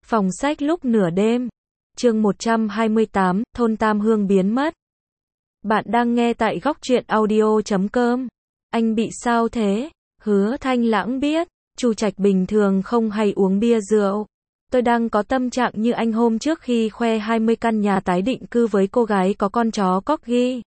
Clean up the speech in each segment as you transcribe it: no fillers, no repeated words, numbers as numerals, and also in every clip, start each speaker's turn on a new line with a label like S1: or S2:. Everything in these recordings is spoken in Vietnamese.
S1: Phòng sách lúc nửa đêm. Chương 128, thôn Tam Hương biến mất. Bạn đang nghe tại góc truyện audio.com. Anh bị sao thế? Hứa Thanh Lãng biết, Chu Trạch bình thường không hay uống bia rượu. Tôi đang có tâm trạng như anh hôm trước khi khoe 20 căn nhà tái định cư với cô gái có con chó corgi.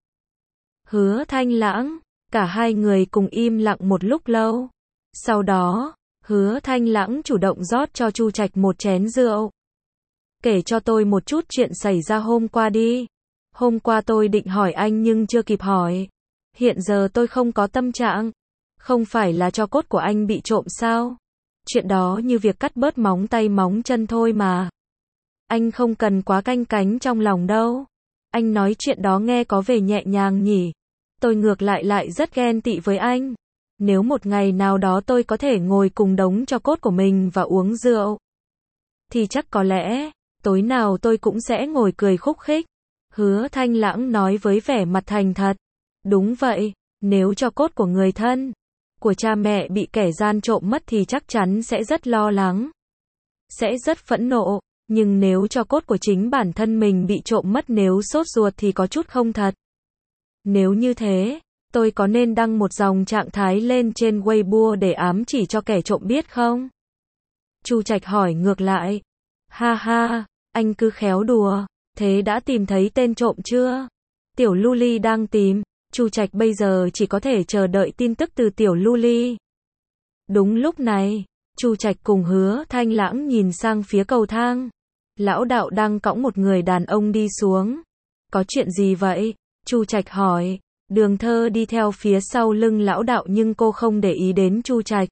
S1: Hứa Thanh Lãng, cả hai người cùng im lặng một lúc lâu. Sau đó, Hứa Thanh Lãng chủ động rót cho Chu Trạch một chén rượu. Kể cho tôi một chút chuyện xảy ra hôm qua đi. Hôm qua tôi định hỏi anh nhưng chưa kịp hỏi. Hiện giờ tôi không có tâm trạng. Không phải là tro cốt của anh bị trộm sao? Chuyện đó như việc cắt bớt móng tay móng chân thôi mà. Anh không cần quá canh cánh trong lòng đâu. Anh nói chuyện đó nghe có vẻ nhẹ nhàng nhỉ. Tôi ngược lại rất ghen tị với anh. Nếu một ngày nào đó tôi có thể ngồi cùng đống tro cốt của mình và uống rượu, thì chắc có lẽ, tối nào tôi cũng sẽ ngồi cười khúc khích. Hứa Thanh Lãng nói với vẻ mặt thành thật. Đúng vậy, nếu tro cốt của người thân, của cha mẹ bị kẻ gian trộm mất thì chắc chắn sẽ rất lo lắng. Sẽ rất phẫn nộ, nhưng nếu tro cốt của chính bản thân mình bị trộm mất nếu sốt ruột thì có chút không thật. Nếu như thế, tôi có nên đăng một dòng trạng thái lên trên Weibo để ám chỉ cho kẻ trộm biết không? Chu Trạch hỏi ngược lại. Ha ha, anh cứ khéo đùa, thế đã tìm thấy tên trộm chưa? Tiểu Luli đang tìm, Chu Trạch bây giờ chỉ có thể chờ đợi tin tức từ Tiểu Luli. Đúng lúc này, Chu Trạch cùng Hứa Thanh Lãng nhìn sang phía cầu thang. Lão đạo đang cõng một người đàn ông đi xuống. Có chuyện gì vậy? Chu Trạch hỏi. Đường Thơ đi theo phía sau lưng lão đạo nhưng cô không để ý đến Chu Trạch.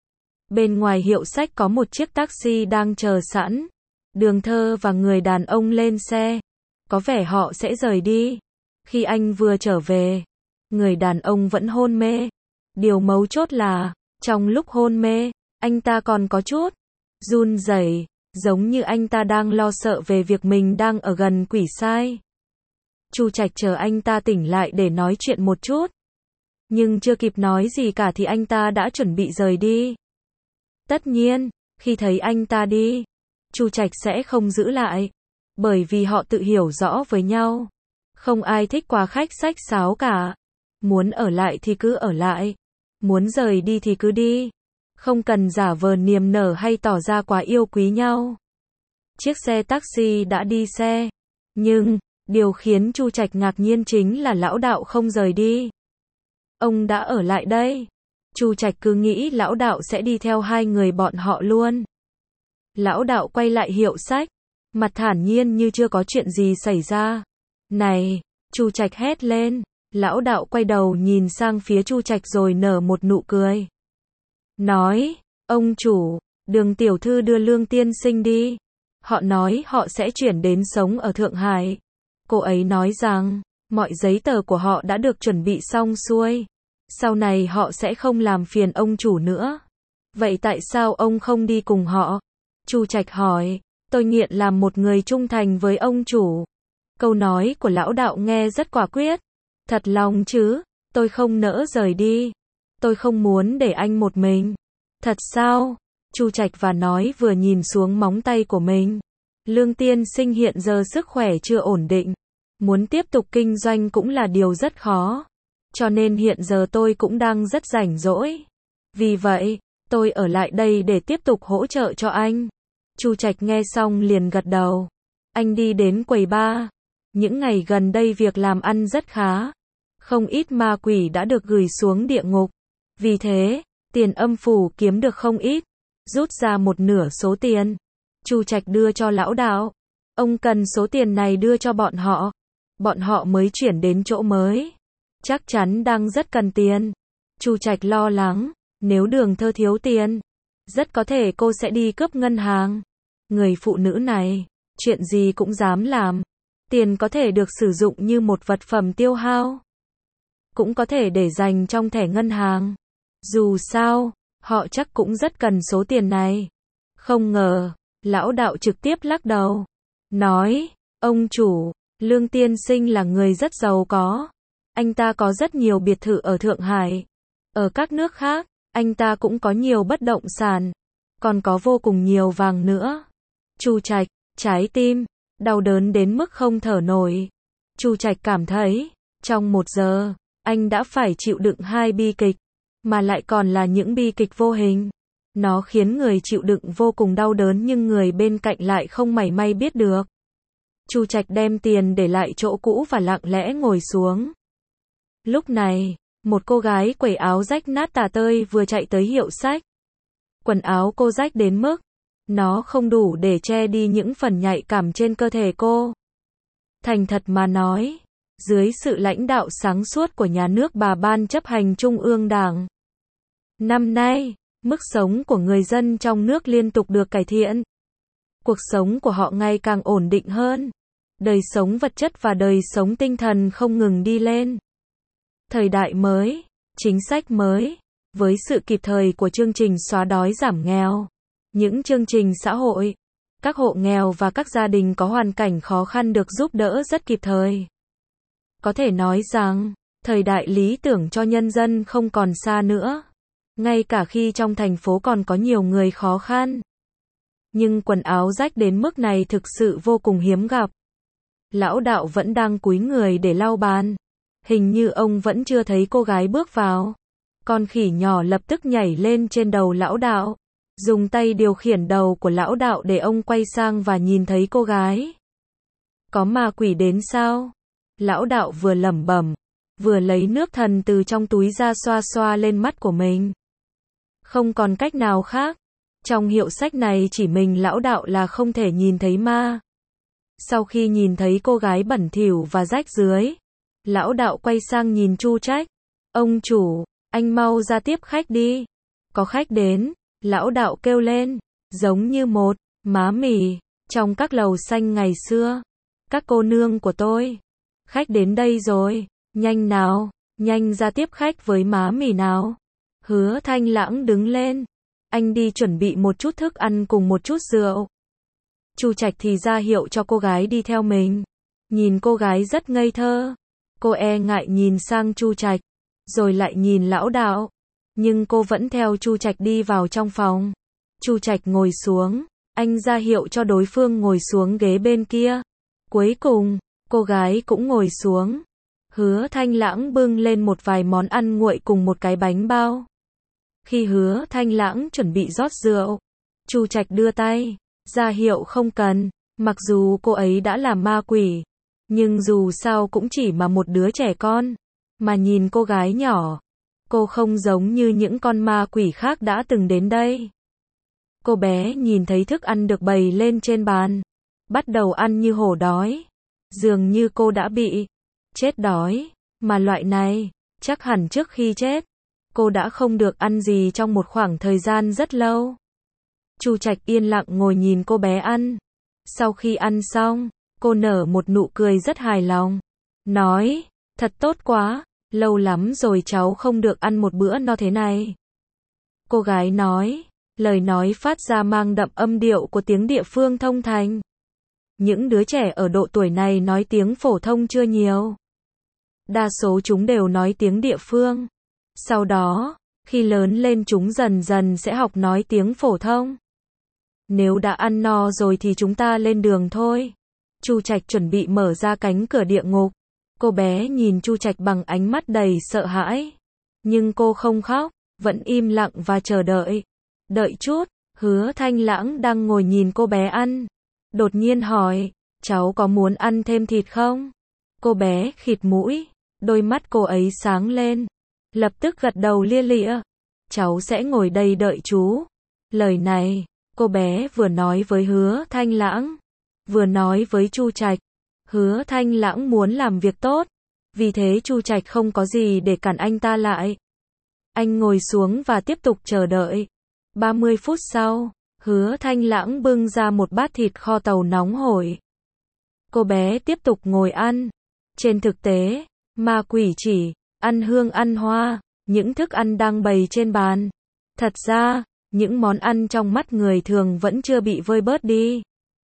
S1: Bên ngoài hiệu sách có một chiếc taxi đang chờ sẵn. Đường Thơ và người đàn ông lên xe. Có vẻ họ sẽ rời đi. Khi anh vừa trở về, người đàn ông vẫn hôn mê. Điều mấu chốt là, trong lúc hôn mê, anh ta còn có chút run rẩy, giống như anh ta đang lo sợ về việc mình đang ở gần quỷ sai. Chu Trạch chờ anh ta tỉnh lại để nói chuyện một chút. Nhưng chưa kịp nói gì cả thì anh ta đã chuẩn bị rời đi. Tất nhiên, khi thấy anh ta đi, Chu Trạch sẽ không giữ lại. Bởi vì họ tự hiểu rõ với nhau. Không ai thích quá khách sách sáo cả. Muốn ở lại thì cứ ở lại. Muốn rời đi thì cứ đi. Không cần giả vờ niềm nở hay tỏ ra quá yêu quý nhau. Chiếc xe taxi đã đi xe. Nhưng, điều khiến Chu Trạch ngạc nhiên chính là lão đạo không rời đi. Ông đã ở lại đây. Chu Trạch cứ nghĩ lão đạo sẽ đi theo hai người bọn họ luôn. Lão đạo quay lại hiệu sách, mặt thản nhiên như chưa có chuyện gì xảy ra. Này, Chu Trạch hét lên. Lão đạo quay đầu nhìn sang phía Chu Trạch rồi nở một nụ cười. Nói, ông chủ, Đường tiểu thư đưa Lương tiên sinh đi. Họ nói họ sẽ chuyển đến sống ở Thượng Hải. Cô ấy nói rằng, mọi giấy tờ của họ đã được chuẩn bị xong xuôi. Sau này họ sẽ không làm phiền ông chủ nữa. Vậy tại sao ông không đi cùng họ? Chu Trạch hỏi. Tôi nghiện làm một người trung thành với ông chủ. Câu nói của lão đạo nghe rất quả quyết. Thật lòng chứ, tôi không nỡ rời đi. Tôi không muốn để anh một mình. Thật sao? Chu Trạch và nói vừa nhìn xuống móng tay của mình. Lương tiên sinh hiện giờ sức khỏe chưa ổn định. Muốn tiếp tục kinh doanh cũng là điều rất khó. Cho nên hiện giờ tôi cũng đang rất rảnh rỗi. Vì vậy, tôi ở lại đây để tiếp tục hỗ trợ cho anh. Chu Trạch nghe xong liền gật đầu. Anh đi đến quầy bar. Những ngày gần đây việc làm ăn rất khá. Không ít ma quỷ đã được gửi xuống địa ngục. Vì thế, tiền âm phủ kiếm được không ít. Rút ra một nửa số tiền. Chu Trạch đưa cho lão đạo. Ông cần số tiền này đưa cho bọn họ. Bọn họ mới chuyển đến chỗ mới. Chắc chắn đang rất cần tiền. Chu Trạch lo lắng. Nếu Đường Thơ thiếu tiền, rất có thể cô sẽ đi cướp ngân hàng. Người phụ nữ này, chuyện gì cũng dám làm. Tiền có thể được sử dụng như một vật phẩm tiêu hao. Cũng có thể để dành trong thẻ ngân hàng. Dù sao, họ chắc cũng rất cần số tiền này. Không ngờ, lão đạo trực tiếp lắc đầu. Nói, ông chủ, Lương tiên sinh là người rất giàu có. Anh ta có rất nhiều biệt thự ở Thượng Hải. Ở các nước khác, anh ta cũng có nhiều bất động sản. Còn có vô cùng nhiều vàng nữa. Chu Trạch, trái tim, đau đớn đến mức không thở nổi. Chu Trạch cảm thấy, trong 1 giờ, anh đã phải chịu đựng 2 bi kịch, mà lại còn là những bi kịch vô hình. Nó khiến người chịu đựng vô cùng đau đớn nhưng người bên cạnh lại không mảy may biết được. Chu Trạch đem tiền để lại chỗ cũ và lặng lẽ ngồi xuống. Lúc này, một cô gái quẩy áo rách nát tả tơi vừa chạy tới hiệu sách. Quần áo cô rách đến mức nó không đủ để che đi những phần nhạy cảm trên cơ thể cô. Thành thật mà nói, dưới sự lãnh đạo sáng suốt của nhà nước và Ban chấp hành Trung ương Đảng, năm nay, mức sống của người dân trong nước liên tục được cải thiện. Cuộc sống của họ ngày càng ổn định hơn. Đời sống vật chất và đời sống tinh thần không ngừng đi lên. Thời đại mới, chính sách mới, với sự kịp thời của chương trình xóa đói giảm nghèo, những chương trình xã hội, các hộ nghèo và các gia đình có hoàn cảnh khó khăn được giúp đỡ rất kịp thời. Có thể nói rằng, thời đại lý tưởng cho nhân dân không còn xa nữa. Ngay cả khi trong thành phố còn có nhiều người khó khăn. Nhưng quần áo rách đến mức này thực sự vô cùng hiếm gặp. Lão đạo vẫn đang cúi người để lau bàn. Hình như ông vẫn chưa thấy cô gái bước vào. Con khỉ nhỏ lập tức nhảy lên trên đầu lão đạo. Dùng tay điều khiển đầu của lão đạo để ông quay sang và nhìn thấy cô gái. Có ma quỷ đến sao? Lão đạo vừa lẩm bẩm, vừa lấy nước thần từ trong túi ra xoa xoa lên mắt của mình. Không còn cách nào khác. Trong hiệu sách này chỉ mình lão đạo là không thể nhìn thấy ma. Sau khi nhìn thấy cô gái bẩn thỉu và rách rưới, lão đạo quay sang nhìn Chu Trạch. Ông chủ, anh mau ra tiếp khách đi. Có khách đến, lão đạo kêu lên, giống như một má mì trong các lầu xanh ngày xưa. Các cô nương của tôi, khách đến đây rồi, nhanh nào, nhanh ra tiếp khách với má mì nào. Hứa Thanh Lãng đứng lên. Anh đi chuẩn bị một chút thức ăn cùng một chút rượu. Chu Trạch thì ra hiệu cho cô gái đi theo mình. Nhìn cô gái rất ngây thơ. Cô e ngại nhìn sang Chu Trạch, rồi lại nhìn lão đạo. Nhưng cô vẫn theo Chu Trạch đi vào trong phòng. Chu Trạch ngồi xuống. Anh ra hiệu cho đối phương ngồi xuống ghế bên kia. Cuối cùng, cô gái cũng ngồi xuống. Hứa Thanh Lãng bưng lên một vài món ăn nguội cùng một cái bánh bao. Khi Hứa Thanh Lãng chuẩn bị rót rượu, Chu Trạch đưa tay, ra hiệu không cần. Mặc dù cô ấy đã là ma quỷ, nhưng dù sao cũng chỉ mà một đứa trẻ con. Mà nhìn cô gái nhỏ, cô không giống như những con ma quỷ khác đã từng đến đây. Cô bé nhìn thấy thức ăn được bày lên trên bàn, bắt đầu ăn như hổ đói. Dường như cô đã bị chết đói, mà loại này, chắc hẳn trước khi chết, cô đã không được ăn gì trong một khoảng thời gian rất lâu. Chu Trạch yên lặng ngồi nhìn cô bé ăn. Sau khi ăn xong, cô nở một nụ cười rất hài lòng. Nói, thật tốt quá, lâu lắm rồi cháu không được ăn một bữa no thế này. Cô gái nói, lời nói phát ra mang đậm âm điệu của tiếng địa phương thông thành. Những đứa trẻ ở độ tuổi này nói tiếng phổ thông chưa nhiều. Đa số chúng đều nói tiếng địa phương. Sau đó, khi lớn lên chúng dần dần sẽ học nói tiếng phổ thông. Nếu đã ăn no rồi thì chúng ta lên đường thôi. Chu Trạch chuẩn bị mở ra cánh cửa địa ngục. Cô bé nhìn Chu Trạch bằng ánh mắt đầy sợ hãi. Nhưng cô không khóc, vẫn im lặng và chờ đợi. Đợi chút, Hứa Thanh Lãng đang ngồi nhìn cô bé ăn. Đột nhiên hỏi, cháu có muốn ăn thêm thịt không? Cô bé khịt mũi, đôi mắt cô ấy sáng lên. Lập tức gật đầu lia lịa. Cháu sẽ ngồi đây đợi chú. Lời này, cô bé vừa nói với Hứa Thanh Lãng, vừa nói với Chu Trạch. Hứa Thanh Lãng muốn làm việc tốt, vì thế Chu Trạch không có gì để cản anh ta lại. Anh ngồi xuống và tiếp tục chờ đợi. 30 phút sau, Hứa Thanh Lãng bưng ra một bát thịt kho tàu nóng hổi. Cô bé tiếp tục ngồi ăn. Trên thực tế, ma quỷ chỉ ăn hương ăn hoa, những thức ăn đang bày trên bàn. Thật ra, những món ăn trong mắt người thường vẫn chưa bị vơi bớt đi.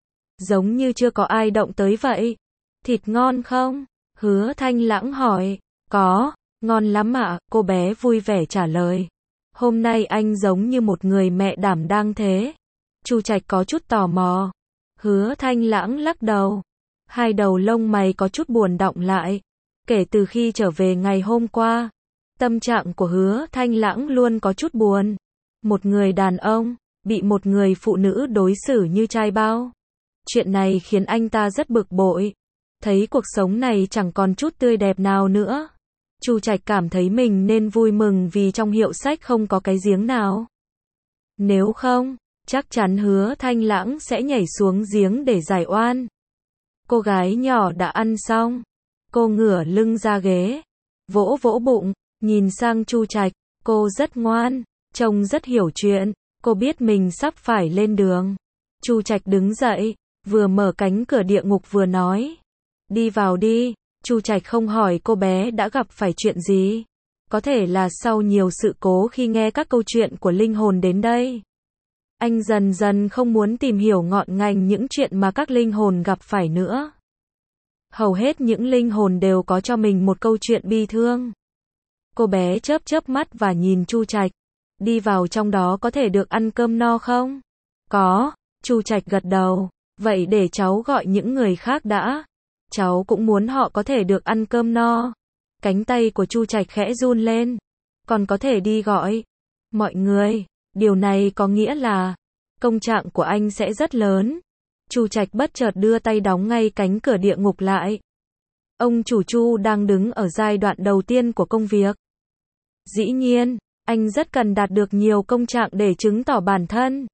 S1: Giống như chưa có ai động tới vậy. Thịt ngon không? Hứa Thanh Lãng hỏi. Có, ngon lắm ạ, cô bé vui vẻ trả lời. Hôm nay anh giống như một người mẹ đảm đang thế. Chu Trạch có chút tò mò. Hứa Thanh Lãng lắc đầu. Hai đầu lông mày có chút buồn đọng lại. Kể từ khi trở về ngày hôm qua, tâm trạng của Hứa Thanh Lãng luôn có chút buồn. Một người đàn ông, bị một người phụ nữ đối xử như trai bao. Chuyện này khiến anh ta rất bực bội. Thấy cuộc sống này chẳng còn chút tươi đẹp nào nữa. Chu Trạch cảm thấy mình nên vui mừng vì trong hiệu sách không có cái giếng nào. Nếu không, chắc chắn Hứa Thanh Lãng sẽ nhảy xuống giếng để giải oan. Cô gái nhỏ đã ăn xong. Cô ngửa lưng ra ghế, vỗ vỗ bụng, nhìn sang Chu Trạch. Cô rất ngoan, trông rất hiểu chuyện. Cô biết mình sắp phải lên đường. Chu Trạch đứng dậy, vừa mở cánh cửa địa ngục vừa nói. Đi vào đi. Chu Trạch không hỏi cô bé đã gặp phải chuyện gì. Có thể là sau nhiều sự cố khi nghe các câu chuyện của linh hồn đến đây. Anh dần dần không muốn tìm hiểu ngọn ngành những chuyện mà các linh hồn gặp phải nữa. Hầu hết những linh hồn đều có cho mình một câu chuyện bi thương. Cô bé chớp chớp mắt và nhìn Chu Trạch. Đi vào trong đó có thể được ăn cơm no không? Có, Chu Trạch gật đầu. Vậy để cháu gọi những người khác đã. Cháu cũng muốn họ có thể được ăn cơm no. Cánh tay của Chu Trạch khẽ run lên. Còn có thể đi gọi mọi người. Điều này có nghĩa là công trạng của anh sẽ rất lớn. Chu Trạch bất chợt đưa tay đóng ngay cánh cửa địa ngục lại. Ông chủ Chu đang đứng ở giai đoạn đầu tiên của công việc. Dĩ nhiên, anh rất cần đạt được nhiều công trạng để chứng tỏ bản thân.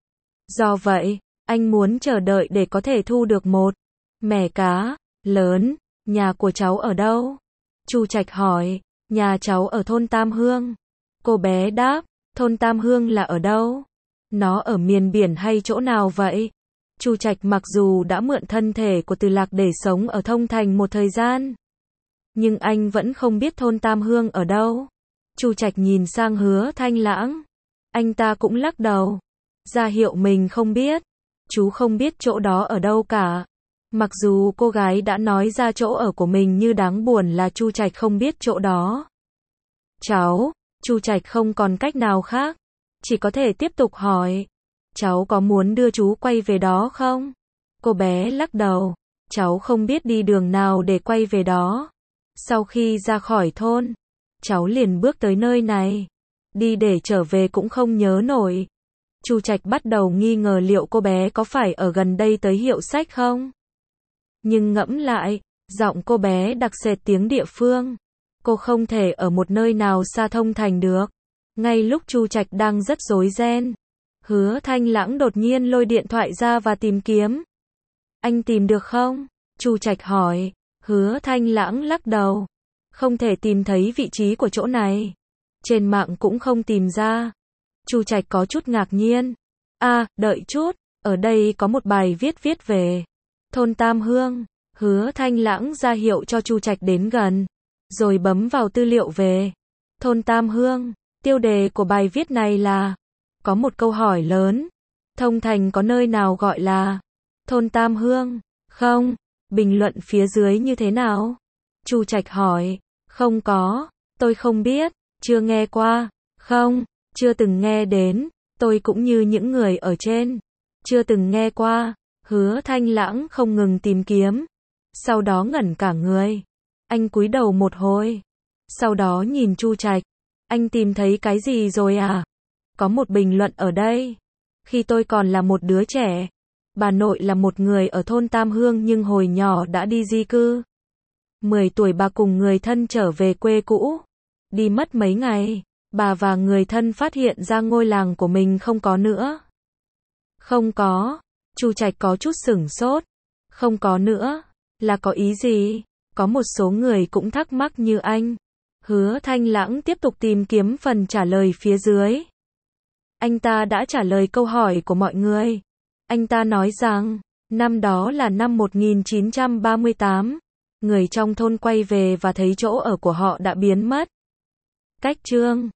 S1: Do vậy, anh muốn chờ đợi để có thể thu được một mẻ cá lớn. Nhà của cháu ở đâu? Chu Trạch hỏi. Nhà cháu ở thôn Tam Hương. Cô bé đáp. Thôn Tam Hương là ở đâu? Nó ở miền biển hay chỗ nào vậy? Chu Trạch mặc dù đã mượn thân thể của Từ Lạc để sống ở Thông Thành một thời gian, nhưng anh vẫn không biết thôn Tam Hương ở đâu. Chu Trạch nhìn sang Hứa Thanh Lãng. Anh ta cũng lắc đầu, ra hiệu mình không biết. Chú không biết chỗ đó ở đâu cả. Mặc dù cô gái đã nói ra chỗ ở của mình nhưng đáng buồn là Chu Trạch không biết chỗ đó. Cháu, Chu Trạch không còn cách nào khác, chỉ có thể tiếp tục hỏi. Cháu có muốn đưa chú quay về đó không? Cô bé lắc đầu. Cháu không biết đi đường nào để quay về đó. Sau khi ra khỏi thôn, cháu liền bước tới nơi này. Đi để trở về cũng không nhớ nổi. Chu Trạch bắt đầu nghi ngờ liệu cô bé có phải ở gần đây tới hiệu sách không? Nhưng ngẫm lại, giọng cô bé đặc sệt tiếng địa phương. Cô không thể ở một nơi nào xa Thông Thành được. Ngay lúc Chu Trạch đang rất rối ren, Hứa Thanh Lãng đột nhiên lôi điện thoại ra và tìm kiếm. Anh tìm được không? Chu Trạch hỏi. Hứa Thanh Lãng lắc đầu. Không thể tìm thấy vị trí của chỗ này. Trên mạng cũng không tìm ra. Chu Trạch có chút ngạc nhiên. Đợi chút, ở đây có một bài viết về thôn Tam Hương. Hứa Thanh Lãng ra hiệu cho Chu Trạch đến gần, rồi bấm vào tư liệu về thôn Tam Hương. Tiêu đề của bài viết này là có một câu hỏi lớn. Thông Thành có nơi nào gọi là thôn Tam Hương không? Bình luận phía dưới như thế nào? Chu Trạch hỏi. Không có, tôi không biết, chưa nghe qua. Không, chưa từng nghe đến. Tôi cũng như những người ở trên, chưa từng nghe qua. Hứa Thanh Lãng không ngừng tìm kiếm, sau đó ngẩn cả người. Anh cúi đầu một hồi, sau đó nhìn Chu Trạch. Anh tìm thấy cái gì rồi à? Có một bình luận ở đây. Khi tôi còn là một đứa trẻ, bà nội là một người ở thôn Tam Hương nhưng hồi nhỏ đã đi di cư. 10 tuổi bà cùng người thân trở về quê cũ. Đi mất mấy ngày, bà và người thân phát hiện ra ngôi làng của mình không có nữa. Không có. Chu Trạch có chút sửng sốt. Không có nữa, là có ý gì? Có một số người cũng thắc mắc như anh. Hứa Thanh Lãng tiếp tục tìm kiếm phần trả lời phía dưới. Anh ta đã trả lời câu hỏi của mọi người. Anh ta nói rằng, năm đó là năm 1938. Người trong thôn quay về và thấy chỗ ở của họ đã biến mất. Cách chương